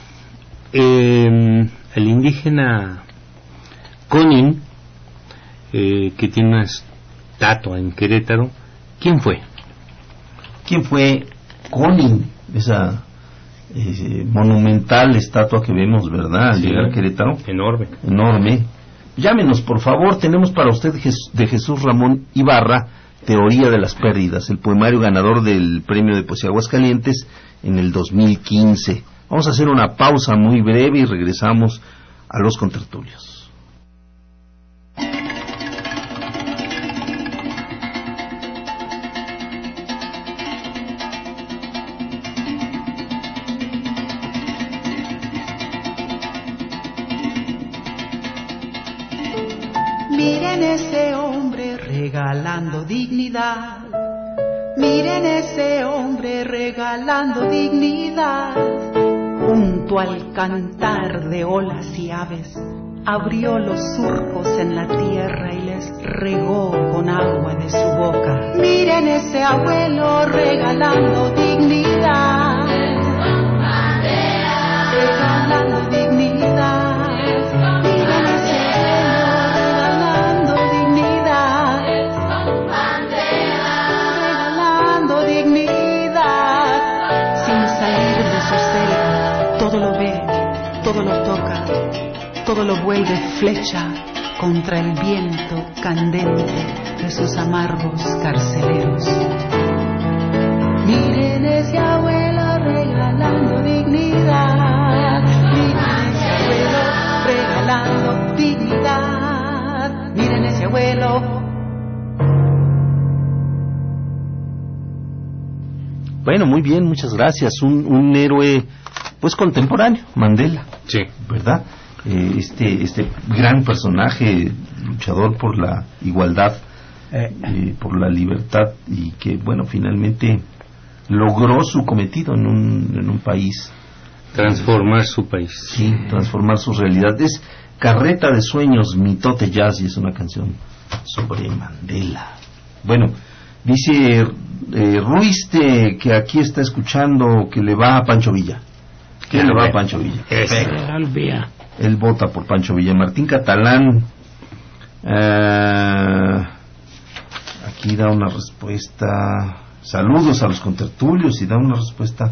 El indígena Conin, que tiene una estatua en Querétaro, ¿quién fue? Conin, esa monumental estatua que vemos, ¿verdad? Al llegar a Querétaro. Enorme. Llámenos, por favor. Tenemos para usted de Jesús Ramón Ibarra, Teoría de las Pérdidas, el poemario ganador del Premio de Poesía Aguascalientes en el 2015. Vamos a hacer una pausa muy breve y regresamos a los contertulios. Miren ese hombre regalando dignidad. Miren ese hombre regalando dignidad. Junto al cantar de olas y aves, abrió los surcos en la tierra y les regó con agua de su boca. Miren ese abuelo regalando dignidad. Regalando dignidad. Todo lo toca, todo lo vuelve flecha contra el viento candente de sus amargos carceleros. Miren ese abuelo regalando dignidad. Miren ese abuelo regalando dignidad. Miren ese abuelo. Bueno, muy bien, muchas gracias. Un héroe, pues, contemporáneo, Mandela. Sí. ¿Verdad? Este gran personaje, luchador por la igualdad, por la libertad, y que, bueno, finalmente logró su cometido en un país. Transformar su país. Sí, transformar su realidad. Es Carreta de Sueños, Mitote Jazz, y es una canción sobre Mandela. Bueno, dice Ruiz, que aquí está escuchando, que le va a Pancho Villa. ¿Qué le va a Pancho Villa? Él vota por Pancho Villa. Martín Catalán, aquí da una respuesta. Saludos a los contertulios, y da una respuesta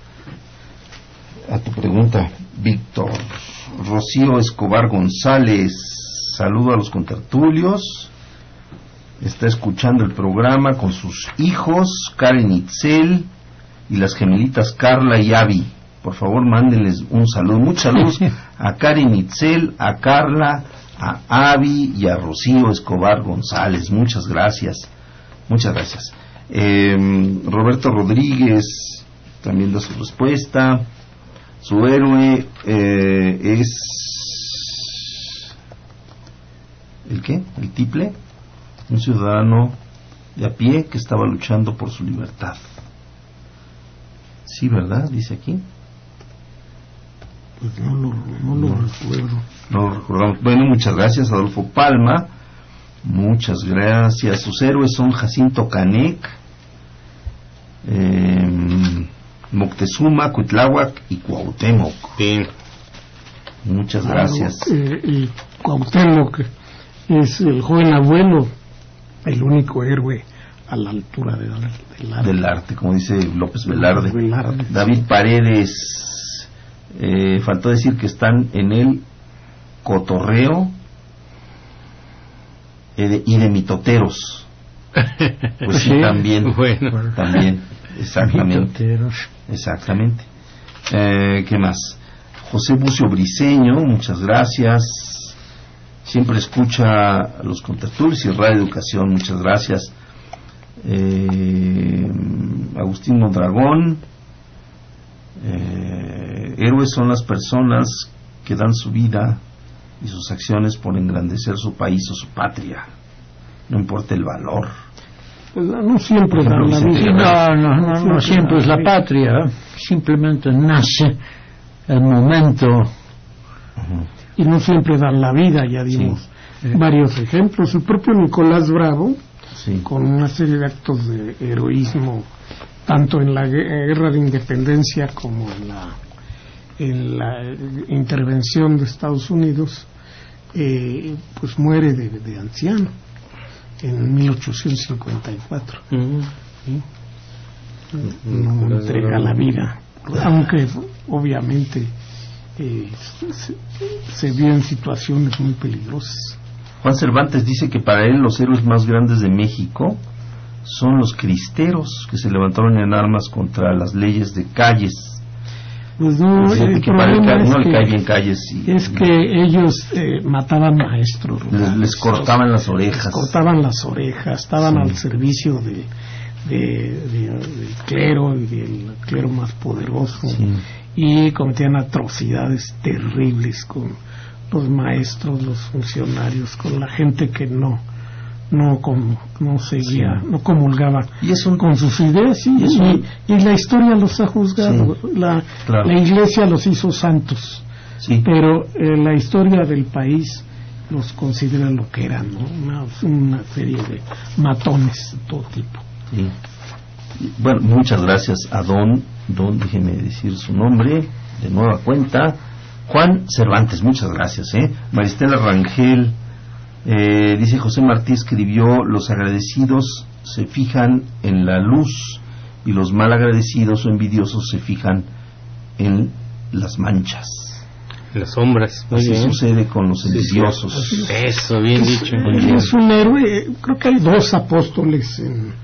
a tu pregunta, Víctor. Rocío Escobar González, saludo a los contertulios. Está escuchando el programa con sus hijos, Karen Itzel y las gemelitas Carla y Abby. por favor mándenles un saludo, muchos saludos a Karen Itzel, a Carla, a Avi y a Rocío Escobar González. Muchas gracias. Roberto Rodríguez también da su respuesta. Su héroe es ¿el qué? El Tiple, un ciudadano de a pie que estaba luchando por su libertad. Sí, ¿verdad? Dice aquí. Pues no lo recuerdo. No lo recordamos. Bueno, muchas gracias, Adolfo Palma. Muchas gracias. Sus héroes son Jacinto Canec, Moctezuma, Cuitláhuac y Cuauhtémoc. Bien. Muchas gracias. Y Cuauhtémoc es el joven abuelo, el único héroe a la altura del arte, como dice López Velarde. Velarde. David Paredes, faltó decir que están en el cotorreo y de mitoteros. Pues sí, también. Bueno. También, exactamente. Mitoteros. Exactamente. ¿Qué más? José Bucio Briceño, muchas gracias. Siempre escucha a los contertulios y Radio Educación, muchas gracias. Agustín Mondragón, héroes son las personas que dan su vida y sus acciones por engrandecer su país o su patria, no importa el valor. Pues no siempre dan la vida. No siempre es la patria, simplemente nace el momento. Y no siempre dan la vida, ya dimos varios ejemplos. El propio Nicolás Bravo, con una serie de actos de heroísmo, tanto en la guerra de independencia como en la intervención de Estados Unidos, pues muere de anciano en 1854. No entrega la vida, aunque obviamente se vio en situaciones muy peligrosas. Juan Cervantes dice que para él los héroes más grandes de México son los cristeros que se levantaron en armas contra las leyes de Calles. Pues no, el que para problema no es le que, cae bien Calles es que ellos mataban maestros, les cortaban las orejas, estaban al servicio del clero y del clero más poderoso, y cometían atrocidades terribles con los maestros, los funcionarios, con la gente que no seguía, no comulgaba con sus ideas, y la historia los ha juzgado. La iglesia los hizo santos, pero la historia del país los considera lo que eran, ¿no? Una serie de matones de todo tipo. Bueno, muchas gracias a don, déjeme decir su nombre de nueva cuenta, Juan Cervantes, muchas gracias. Maristela Rangel dice: José Martí escribió: los agradecidos se fijan en la luz y los mal agradecidos o envidiosos se fijan en las manchas, las sombras. Así sucede con los envidiosos. Eso, bien dicho. Es un héroe. Creo que hay dos apóstoles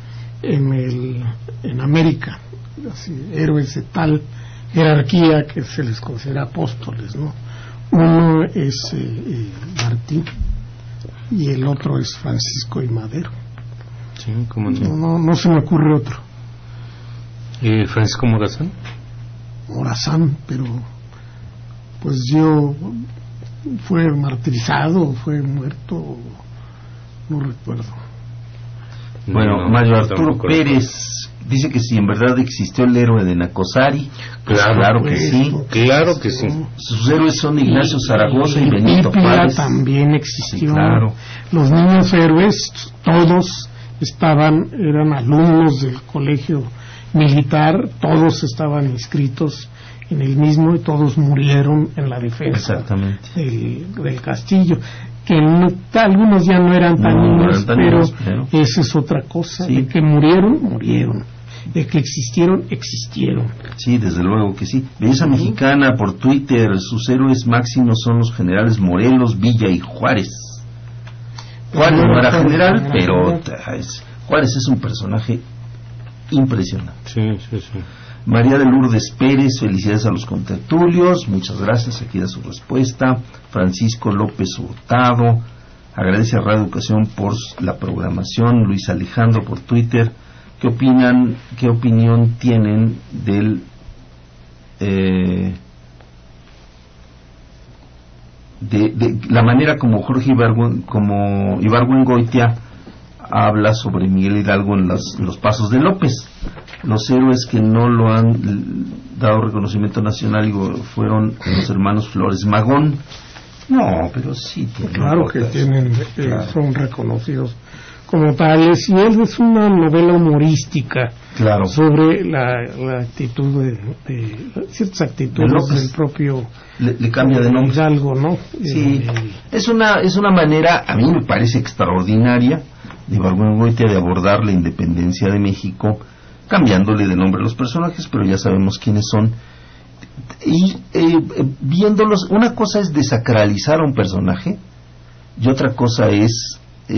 en América, así, héroes de tal jerarquía que se les considera apóstoles, ¿no? Uno es Martí y el otro es Francisco y Madero. Sí, ¿cómo no? No se me ocurre otro. Francisco Morazán. Pero pues fue martirizado, fue muerto, no recuerdo. Bueno, Mario Arturo Pérez dice que si en verdad existió el héroe de Nacosari, claro que sí. Claro que sí. Sus héroes son Ignacio Zaragoza y Benito Juárez. También existió. Sí, claro. Los niños héroes, todos eran alumnos del colegio militar, todos estaban inscritos en el mismo y todos murieron en la defensa del castillo. Que algunos ya no eran tan niños, pero esa es otra cosa. De que murieron, de que existieron. Sí, desde luego que sí. Belleza Mexicana por Twitter: sus héroes máximos son los generales Morelos, Villa y Juárez. Juárez no era general, pero Juárez es un personaje impresionante. Sí. María de Lourdes Pérez, felicidades a los contertulios, muchas gracias, aquí da su respuesta. Francisco López Hurtado, agradece a Radio Educación por la programación. Luis Alejandro por Twitter, ¿qué opinión tienen del de la manera como Jorge Ibargüengoitia habla sobre Miguel Hidalgo en los pasos de López? Los héroes que no lo han dado reconocimiento nacional fueron los hermanos Flores Magón. No, pero sí tienen. Claro que tienen, son reconocidos como tales, y él es una novela humorística, claro, sobre la actitud de ciertas actitudes del propio le cambia de nombre Hidalgo, ¿no? Sí, es una manera, a mí me parece extraordinaria, de Ibargüengoitia de abordar la independencia de México, cambiándole de nombre a los personajes, pero ya sabemos quiénes son. Y viéndolos, una cosa es desacralizar a un personaje y otra cosa es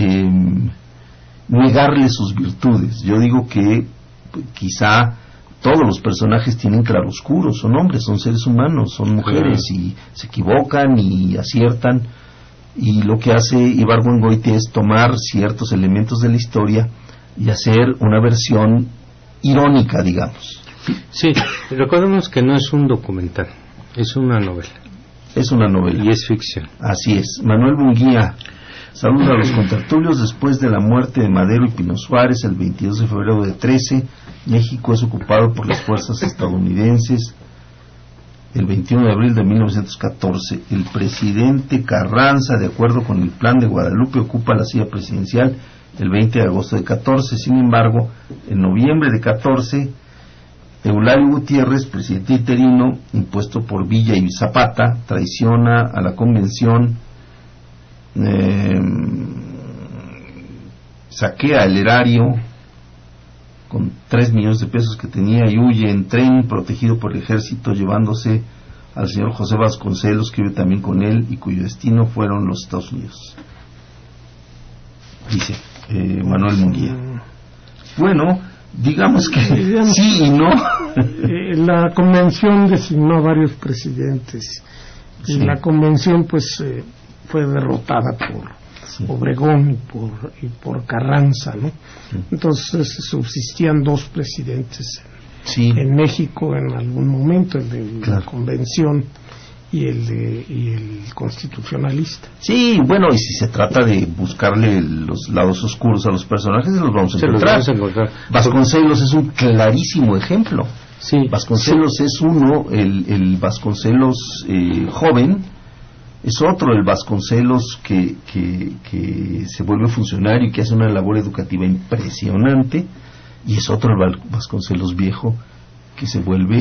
negarle sus virtudes. Yo digo que quizá todos los personajes tienen claroscuros, son hombres, son seres humanos, son mujeres, y se equivocan y aciertan, y lo que hace Ibargüengoitia es tomar ciertos elementos de la historia y hacer una versión irónica, digamos. Sí, recordemos que no es un documental, es una novela. Es una novela. Y es ficción. Así es. Manuel Munguía, saludos a los contertulios. Después de la muerte de Madero y Pino Suárez, el 22 de febrero de 13, México es ocupado por las fuerzas estadounidenses. El 21 de abril de 1914, el presidente Carranza, de acuerdo con el Plan de Guadalupe, ocupa la silla presidencial el 20 de agosto de 14. Sin embargo, en noviembre de 14, Eulario Gutiérrez, presidente interino, impuesto por Villa y Zapata, traiciona a la convención, saquea el erario con 3 millones de pesos que tenía y huye en tren protegido por el ejército, llevándose al señor José Vasconcelos, que vive también con él y cuyo destino fueron los Estados Unidos. Dice Manuel Munguía. Bueno, digamos que sí y no. La convención designó a varios presidentes y la convención pues fue derrotada por Obregón y por Carranza, ¿no? Entonces subsistían 2 presidentes en México en algún momento, el de la convención y el constitucionalista. Sí, bueno, y si se trata de buscarle los lados oscuros a los personajes, los vamos a encontrar. Vasconcelos es un clarísimo ejemplo. Sí, Vasconcelos es uno, el Vasconcelos joven, es otro el Vasconcelos que se vuelve funcionario y que hace una labor educativa impresionante, y es otro el Vasconcelos viejo que se vuelve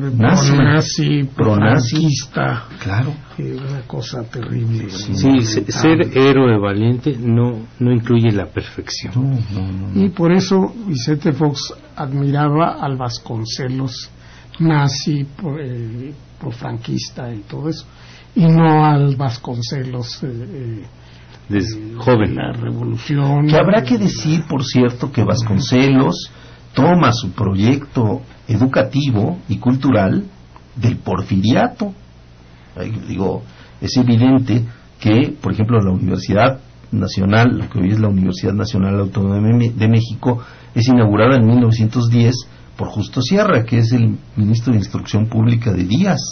nazi, franquista. Claro. Una cosa terrible. Sí, ser héroe valiente no incluye la perfección. No. Y por eso Vicente Fox admiraba al Vasconcelos nazi, por franquista y todo eso, y no al Vasconcelos joven. La revolución. Que habrá que decir, por cierto, que Vasconcelos toma su proyecto educativo y cultural del porfiriato. Digo, es evidente que, por ejemplo, la Universidad Nacional, lo que hoy es la Universidad Nacional Autónoma de México, es inaugurada en 1910 por Justo Sierra, que es el ministro de Instrucción Pública de Díaz,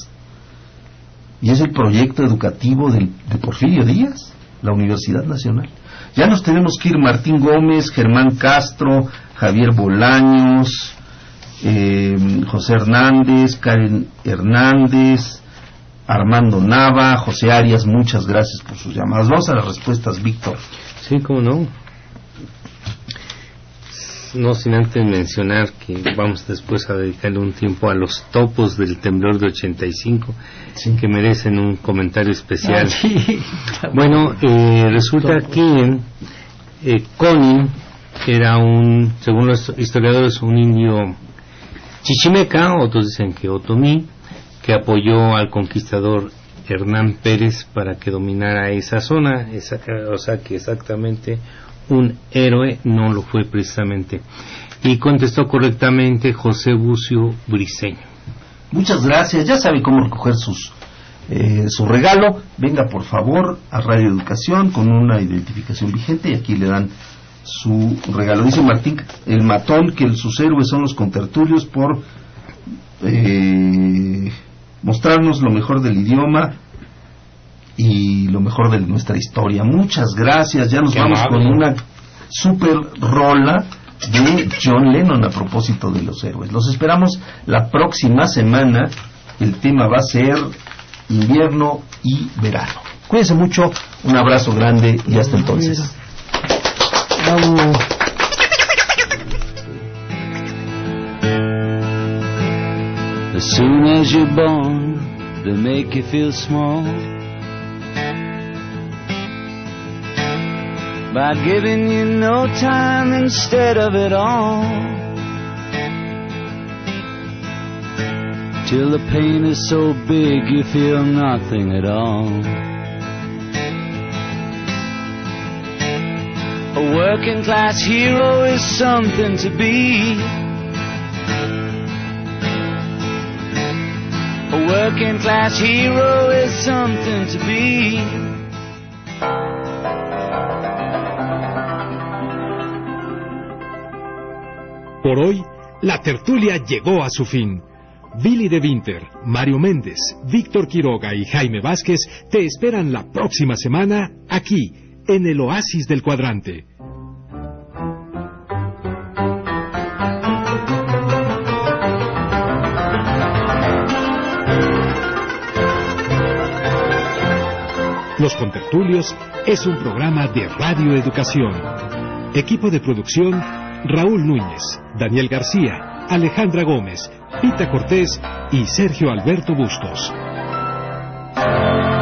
y es el proyecto educativo de Porfirio Díaz, la Universidad Nacional. Ya nos tenemos que ir. Martín Gómez, Germán Castro, Javier Bolaños, José Hernández, Karen Hernández, Armando Nava, José Arias, muchas gracias por sus llamadas. Vamos a las respuestas, Víctor. Sí, cómo no. No sin antes mencionar que vamos después a dedicarle un tiempo a los topos del temblor de 85, que merecen un comentario especial. Bueno, resulta que Conin era según los historiadores, un indio chichimeca, otros dicen que otomí, que apoyó al conquistador Hernán Pérez para que dominara esa zona, o sea que exactamente un héroe no lo fue precisamente. Y contestó correctamente José Bucio Briceño. Muchas gracias. Ya sabe cómo recoger su regalo. Venga por favor a Radio Educación con una identificación vigente y aquí le dan su regalo. Dice Martín el Matón que sus héroes son los contertulios por mostrarnos lo mejor del idioma y lo mejor de nuestra historia. Muchas gracias. Ya nos vamos con una super rola de John Lennon a propósito de los héroes. Los esperamos la próxima semana. El tema va a ser invierno y verano. Cuídense mucho, un abrazo grande y hasta entonces. As soon as you're born, they make you feel small by giving you no time instead of it all, till the pain is so big you feel nothing at all. A working class hero is something to be. A working class hero is something to be. Por hoy, la tertulia llegó a su fin. Billy de Winter, Mario Méndez, Víctor Quiroga y Jaime Vázquez te esperan la próxima semana aquí, en el Oasis del Cuadrante. Los Contertulios es un programa de Radio Educación. Equipo de producción: Raúl Núñez, Daniel García, Alejandra Gómez, Pita Cortés y Sergio Alberto Bustos.